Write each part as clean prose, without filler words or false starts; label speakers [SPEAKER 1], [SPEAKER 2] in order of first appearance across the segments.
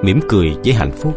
[SPEAKER 1] mỉm cười với hạnh phúc.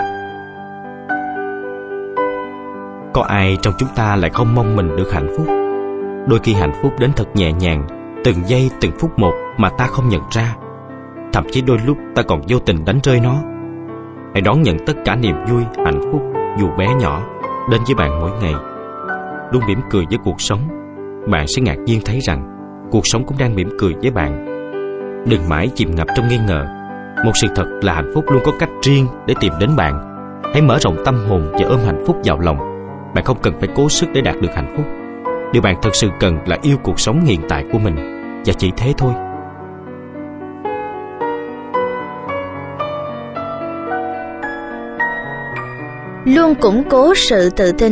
[SPEAKER 1] Có ai trong chúng ta lại không mong mình được hạnh phúc? Đôi khi hạnh phúc đến thật nhẹ nhàng, từng giây từng phút một mà ta không nhận ra. Thậm chí đôi lúc ta còn vô tình đánh rơi nó. Hãy đón nhận tất cả niềm vui, hạnh phúc dù bé nhỏ đến với bạn mỗi ngày. Luôn mỉm cười với cuộc sống, bạn sẽ ngạc nhiên thấy rằng cuộc sống cũng đang mỉm cười với bạn. Đừng mãi chìm ngập trong nghi ngờ. Một sự thật là hạnh phúc luôn có cách riêng để tìm đến bạn. Hãy mở rộng tâm hồn và ôm hạnh phúc vào lòng. Bạn không cần phải cố sức để đạt được hạnh phúc. Điều bạn thật sự cần là yêu cuộc sống hiện tại của mình, và chỉ thế thôi.
[SPEAKER 2] Luôn củng cố sự tự tin.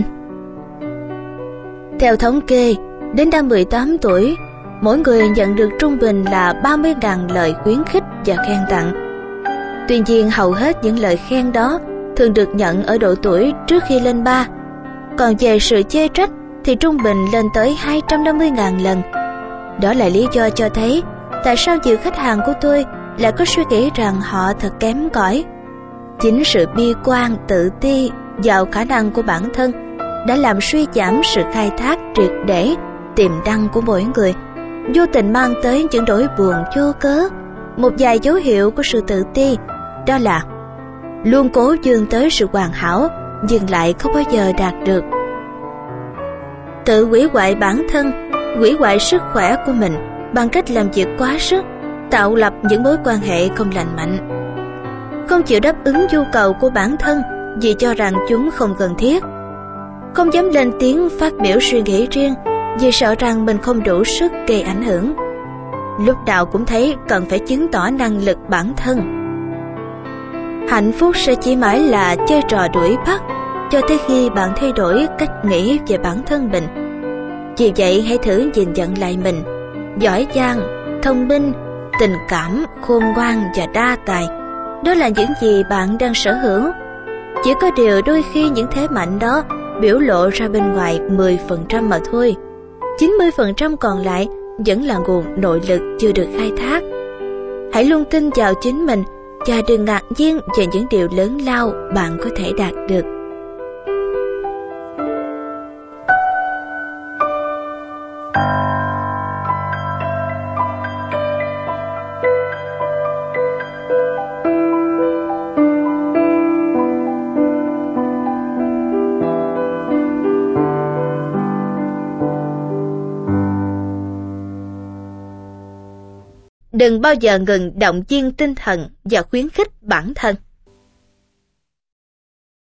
[SPEAKER 2] Theo thống kê, đến năm 18 tuổi, mỗi người nhận được trung bình là 30.000 lời khuyến khích và khen tặng. Tuy nhiên, hầu hết những lời khen đó thường được nhận ở độ tuổi trước khi lên 3. Còn về sự chê trách thì trung bình lên tới 250.000 lần. Đó là lý do cho thấy tại sao nhiều khách hàng của tôi lại có suy nghĩ rằng họ thật kém cỏi. Chính sự bi quan, tự ti vào khả năng của bản thân đã làm suy giảm sự khai thác triệt để tiềm năng của mỗi người, vô tình mang tới những nỗi buồn vô cớ. Một vài dấu hiệu của sự tự ti đó là luôn cố vươn tới sự hoàn hảo nhưng lại không bao giờ đạt được, tự hủy hoại bản thân, hủy hoại sức khỏe của mình bằng cách làm việc quá sức, tạo lập những mối quan hệ không lành mạnh, không chịu đáp ứng nhu cầu của bản thân vì cho rằng chúng không cần thiết, không dám lên tiếng phát biểu suy nghĩ riêng vì sợ rằng mình không đủ sức gây ảnh hưởng, lúc nào cũng thấy cần phải chứng tỏ năng lực bản thân. Hạnh phúc sẽ chỉ mãi là chơi trò đuổi bắt cho tới khi bạn thay đổi cách nghĩ về bản thân mình. Vì vậy hãy thử nhìn nhận lại mình. Giỏi giang, thông minh, tình cảm, khôn ngoan và đa tài, đó là những gì bạn đang sở hữu. Chỉ có điều đôi khi những thế mạnh đó biểu lộ ra bên ngoài 10% mà thôi. 90% còn lại vẫn là nguồn nội lực chưa được khai thác. Hãy luôn tin vào chính mình và đừng ngạc nhiên về những điều lớn lao bạn có thể đạt được. Đừng bao giờ ngừng động viên tinh thần và khuyến khích bản thân.